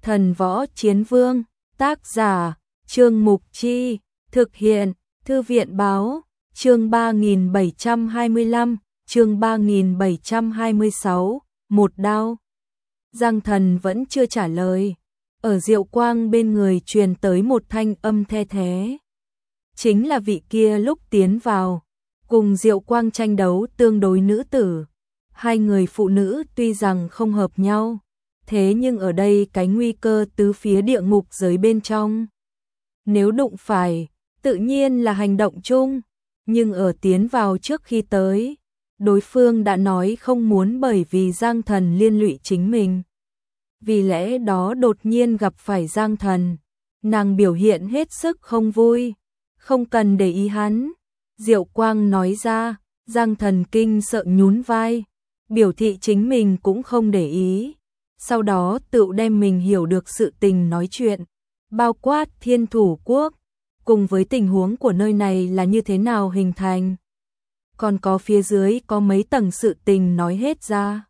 Thần Võ Chiến Vương, tác giả, Trương Mục Chi, thực hiện, Thư viện Báo, chương 3725, chương 3726, một đao. Giang Thần vẫn chưa trả lời, ở Diệu Quang bên người truyền tới một thanh âm the thế. Chính là vị kia lúc tiến vào, cùng Diệu Quang tranh đấu tương đối nữ tử. Hai người phụ nữ tuy rằng không hợp nhau, thế nhưng ở đây cái nguy cơ tứ phía địa ngục giới bên trong. Nếu đụng phải, tự nhiên là hành động chung, nhưng ở tiến vào trước khi tới, đối phương đã nói không muốn bởi vì Giang Thần liên lụy chính mình. Vì lẽ đó đột nhiên gặp phải Giang Thần, nàng biểu hiện hết sức không vui, không cần để ý hắn. Diệu Quang nói ra, Giang Thần kinh sợ nhún vai, biểu thị chính mình cũng không để ý. Sau đó tự đem mình hiểu được sự tình nói chuyện, bao quát Thiên Thủ Quốc, cùng với tình huống của nơi này là như thế nào hình thành. Còn có phía dưới có mấy tầng sự tình nói hết ra.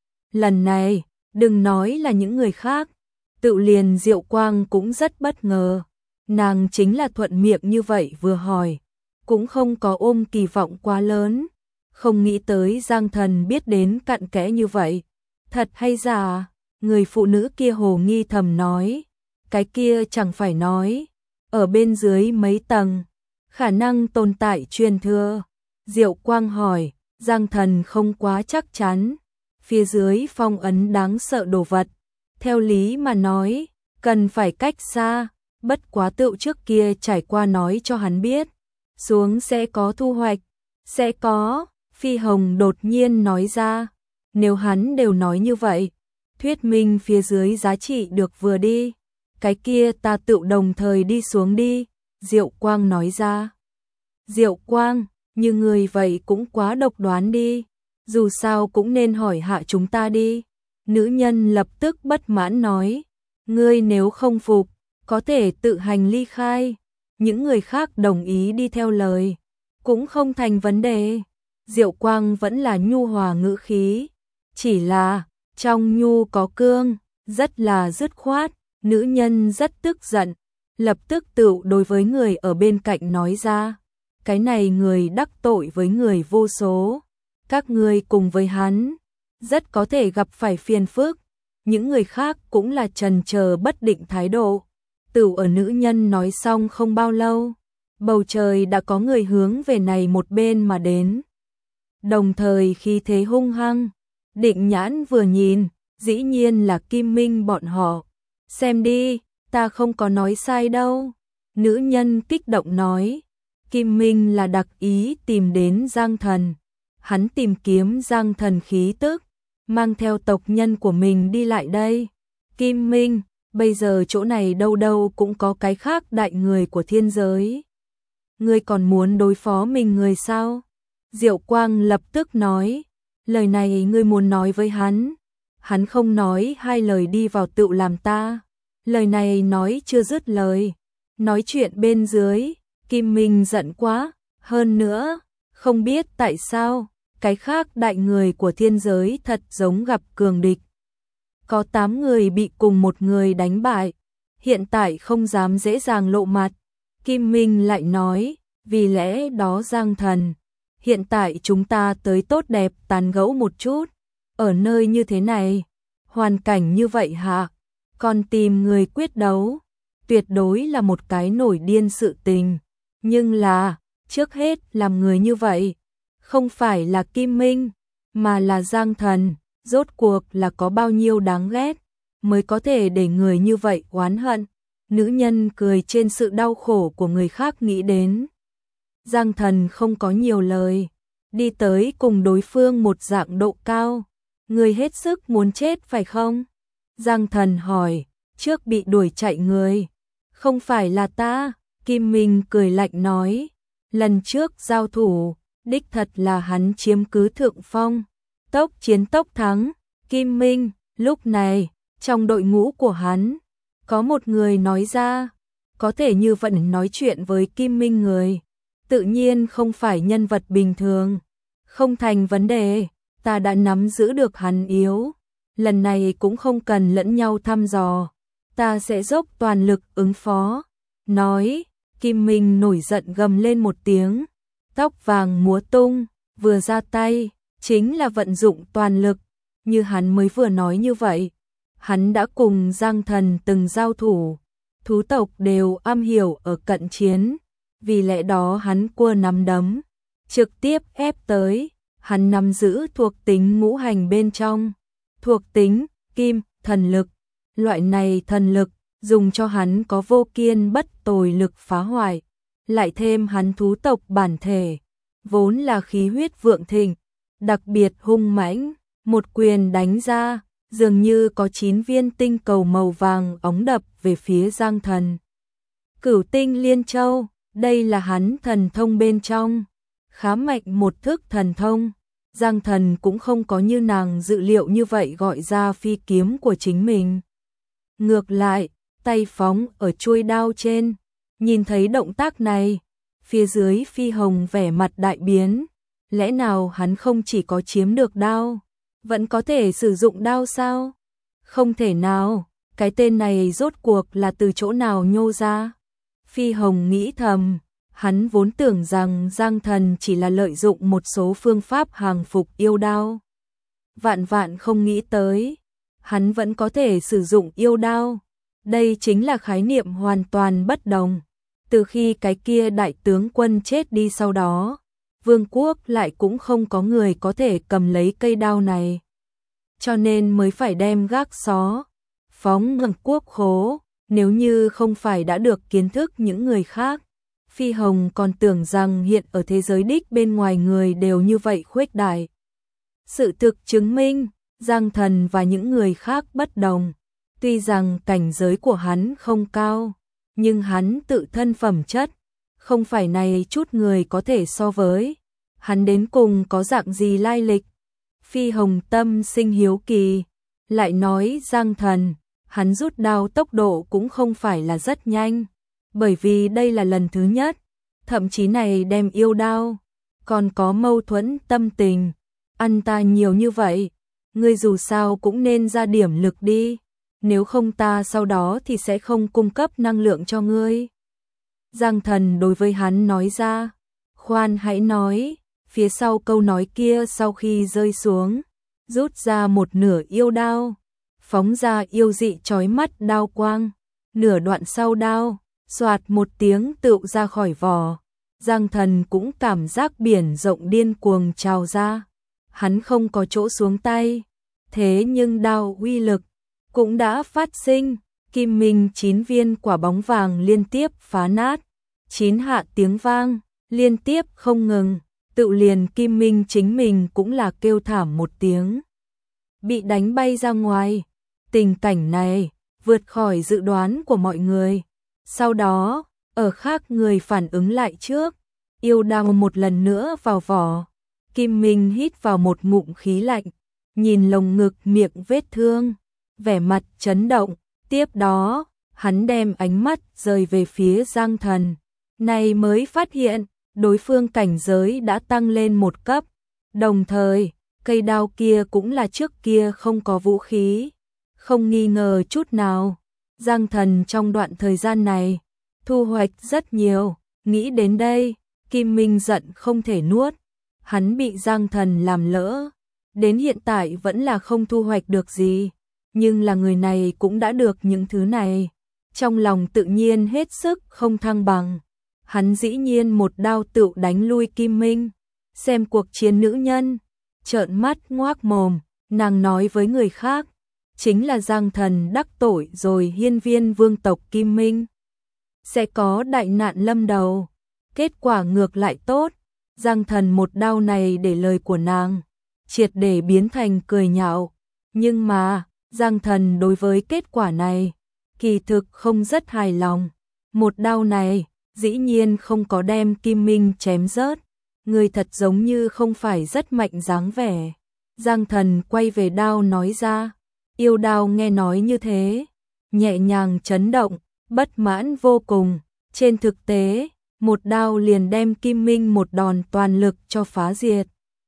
Lần này, đừng nói là những người khác, tự liền Diệu Quang cũng rất bất ngờ. Nàng chính là thuận miệng như vậy vừa hỏi, cũng không có ôm kỳ vọng quá lớn, không nghĩ tới Giang Thần biết đến cặn kẽ như vậy. Thật hay giả? Người phụ nữ kia hồ nghi thầm nói, cái kia chẳng phải nói, ở bên dưới mấy tầng, khả năng tồn tại truyền thừa. Diệu Quang hỏi, Giang Thần không quá chắc chắn, phía dưới phong ấn đáng sợ đồ vật. Theo lý mà nói, cần phải cách xa, bất quá tựu trước kia trải qua nói cho hắn biết, xuống sẽ có thu hoạch, sẽ có. Phi Hồng đột nhiên nói ra, nếu hắn đều nói như vậy, thuyết minh phía dưới giá trị được vừa đi, cái kia ta tự đồng thời đi xuống đi. Diệu Quang nói ra. Diệu Quang, như người vậy cũng quá độc đoán đi, dù sao cũng nên hỏi hạ chúng ta đi. Nữ nhân lập tức bất mãn nói, ngươi nếu không phục, có thể tự hành ly khai, những người khác đồng ý đi theo lời, cũng không thành vấn đề. Diệu Quang vẫn là nhu hòa ngữ khí, chỉ là trong nhu có cương, rất là dứt khoát. Nữ nhân rất tức giận, lập tức tự đối với người ở bên cạnh nói ra, cái này người đắc tội với người vô số, các ngươi cùng với hắn, rất có thể gặp phải phiền phức. Những người khác cũng là chần chờ bất định thái độ. Tự ở nữ nhân nói xong không bao lâu, bầu trời đã có người hướng về này một bên mà đến. Đồng thời khí thế hung hăng, Định Nhãn vừa nhìn, dĩ nhiên là Kim Minh bọn họ. Xem đi, ta không có nói sai đâu. Nữ nhân kích động nói, Kim Minh là đặc ý tìm đến Giang Thần. Hắn tìm kiếm Giang Thần khí tức, mang theo tộc nhân của mình đi lại đây. Kim Minh, bây giờ chỗ này đâu đâu cũng có cái khác đại người của thiên giới. Ngươi còn muốn đối phó mình người sao? Diệu Quang lập tức nói, lời này ngươi muốn nói với hắn. Hắn không nói hai lời đi vào tự làm ta. Lời này nói chưa dứt lời, nói chuyện bên dưới, Kim Minh giận quá. Hơn nữa, không biết tại sao, cái khác đại người của thiên giới thật giống gặp cường địch. Có 8 người bị cùng một người đánh bại, hiện tại không dám dễ dàng lộ mặt. Kim Minh lại nói, vì lẽ đó Giang Thần, hiện tại chúng ta tới tốt đẹp tán gẫu một chút. Ở nơi như thế này, hoàn cảnh như vậy hả? Còn tìm người quyết đấu, tuyệt đối là một cái nổi điên sự tình. Nhưng là, trước hết làm người như vậy, không phải là Kim Minh, mà là Giang Thần. Rốt cuộc là có bao nhiêu đáng ghét, mới có thể để người như vậy oán hận. Nữ nhân cười trên sự đau khổ của người khác nghĩ đến. Giang Thần không có nhiều lời, đi tới cùng đối phương một dạng độ cao. Người hết sức muốn chết phải không? Giang Thần hỏi, trước bị đuổi chạy người. Không phải là ta, Kim Minh cười lạnh nói. Lần trước giao thủ, đích thật là hắn chiếm cứ thượng phong. Tốc chiến tốc thắng, Kim Minh, lúc này, trong đội ngũ của hắn, có một người nói ra, có thể như vậy nói chuyện với Kim Minh người, tự nhiên không phải nhân vật bình thường, không thành vấn đề, ta đã nắm giữ được hắn yếu, lần này cũng không cần lẫn nhau thăm dò, ta sẽ dốc toàn lực ứng phó. Nói, Kim Minh nổi giận gầm lên một tiếng, tóc vàng múa tung, vừa ra tay, chính là vận dụng toàn lực, như hắn mới vừa nói như vậy. Hắn đã cùng Giang Thần từng giao thủ, thú tộc đều am hiểu ở cận chiến, vì lẽ đó hắn cua nắm đấm, trực tiếp ép tới, hắn nắm giữ thuộc tính ngũ hành bên trong, thuộc tính, kim, thần lực, loại này thần lực, dùng cho hắn có vô kiên bất tồi lực phá hoại, lại thêm hắn thú tộc bản thể, vốn là khí huyết vượng thịnh, đặc biệt hung mãnh, một quyền đánh ra, dường như có 9 viên tinh cầu màu vàng óng đập về phía Giang Thần. Cửu tinh liên châu, đây là hắn thần thông bên trong, khá mạnh một thức thần thông. Giang Thần cũng không có như nàng dự liệu như vậy gọi ra phi kiếm của chính mình. Ngược lại, tay phóng ở chuôi đao trên, nhìn thấy động tác này, phía dưới Phi Hồng vẻ mặt đại biến, lẽ nào hắn không chỉ có chiếm được đao, vẫn có thể sử dụng đao sao? Không thể nào, cái tên này rốt cuộc là từ chỗ nào nhô ra? Phi Hồng nghĩ thầm, hắn vốn tưởng rằng Giang Thần chỉ là lợi dụng một số phương pháp hàng phục yêu đao. Vạn vạn không nghĩ tới, hắn vẫn có thể sử dụng yêu đao. Đây chính là khái niệm hoàn toàn bất đồng. Từ khi cái kia đại tướng quân chết đi sau đó, vương quốc lại cũng không có người có thể cầm lấy cây đao này. Cho nên mới phải đem gác xó, phóng ngầm quốc khố, nếu như không phải đã được kiến thức những người khác. Phi Hồng còn tưởng rằng hiện ở thế giới đích bên ngoài người đều như vậy khuếch đại. Sự thực chứng minh, Giang Thần và những người khác bất đồng. Tuy rằng cảnh giới của hắn không cao, nhưng hắn tự thân phẩm chất, không phải này chút người có thể so với. Hắn đến cùng có dạng gì lai lịch? Phi Hồng tâm sinh hiếu kỳ, lại nói Giang Thần, hắn rút đao tốc độ cũng không phải là rất nhanh, bởi vì đây là lần thứ nhất, thậm chí này đem yêu đao, còn có mâu thuẫn tâm tình, ăn ta nhiều như vậy, ngươi dù sao cũng nên ra điểm lực đi, nếu không ta sau đó thì sẽ không cung cấp năng lượng cho ngươi. Giang Thần đối với hắn nói ra, khoan hãy nói, phía sau câu nói kia sau khi rơi xuống, rút ra một nửa yêu đao, phóng ra yêu dị chói mắt đao quang, nửa đoạn sau đao, xoạt một tiếng tựu ra khỏi vỏ. Giang Thần cũng cảm giác biển rộng điên cuồng trào ra, hắn không có chỗ xuống tay, thế nhưng đao uy lực cũng đã phát sinh, Kim Minh 9 viên quả bóng vàng liên tiếp phá nát, 9 hạ tiếng vang, liên tiếp không ngừng, tự liền Kim Minh chính mình cũng là kêu thảm một tiếng, bị đánh bay ra ngoài. Tình cảnh này vượt khỏi dự đoán của mọi người. Sau đó, ở khác người phản ứng lại trước, yêu đao một lần nữa vào vỏ. Kim Minh hít vào một ngụm khí lạnh, nhìn lồng ngực miệng vết thương, vẻ mặt chấn động. Tiếp đó, hắn đem ánh mắt rời về phía Giang Thần. Này mới phát hiện, đối phương cảnh giới đã tăng lên một cấp. Đồng thời, cây đao kia cũng là trước kia không có vũ khí. Không nghi ngờ chút nào, Giang Thần trong đoạn thời gian này, thu hoạch rất nhiều. Nghĩ đến đây, Kim Minh giận không thể nuốt. Hắn bị Giang Thần làm lỡ, đến hiện tại vẫn là không thu hoạch được gì. Nhưng là người này cũng đã được những thứ này. Trong lòng tự nhiên hết sức không thăng bằng. Hắn dĩ nhiên một đao tựu đánh lui Kim Minh. Xem cuộc chiến nữ nhân, trợn mắt ngoác mồm, nàng nói với người khác, chính là Giang Thần đắc tội rồi hiên viên vương tộc Kim Minh. Sẽ có đại nạn lâm đầu. Kết quả ngược lại tốt. Giang Thần một đao này để lời của nàng triệt để biến thành cười nhạo. Nhưng mà, Giang Thần đối với kết quả này, kỳ thực không rất hài lòng. Một đao này, dĩ nhiên không có đem Kim Minh chém rớt. Người thật giống như không phải rất mạnh dáng vẻ. Giang Thần quay về đao nói ra. Yêu đao nghe nói như thế, nhẹ nhàng chấn động, bất mãn vô cùng. Trên thực tế, một đao liền đem Kim Minh một đòn toàn lực cho phá diệt.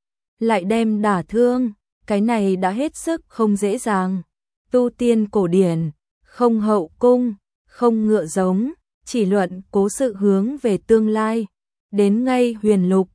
Lại đem đả thương, cái này đã hết sức không dễ dàng. Tu tiên cổ điển, không hậu cung, không ngựa giống, chỉ luận cố sự hướng về tương lai. Đến ngay Huyền Lục,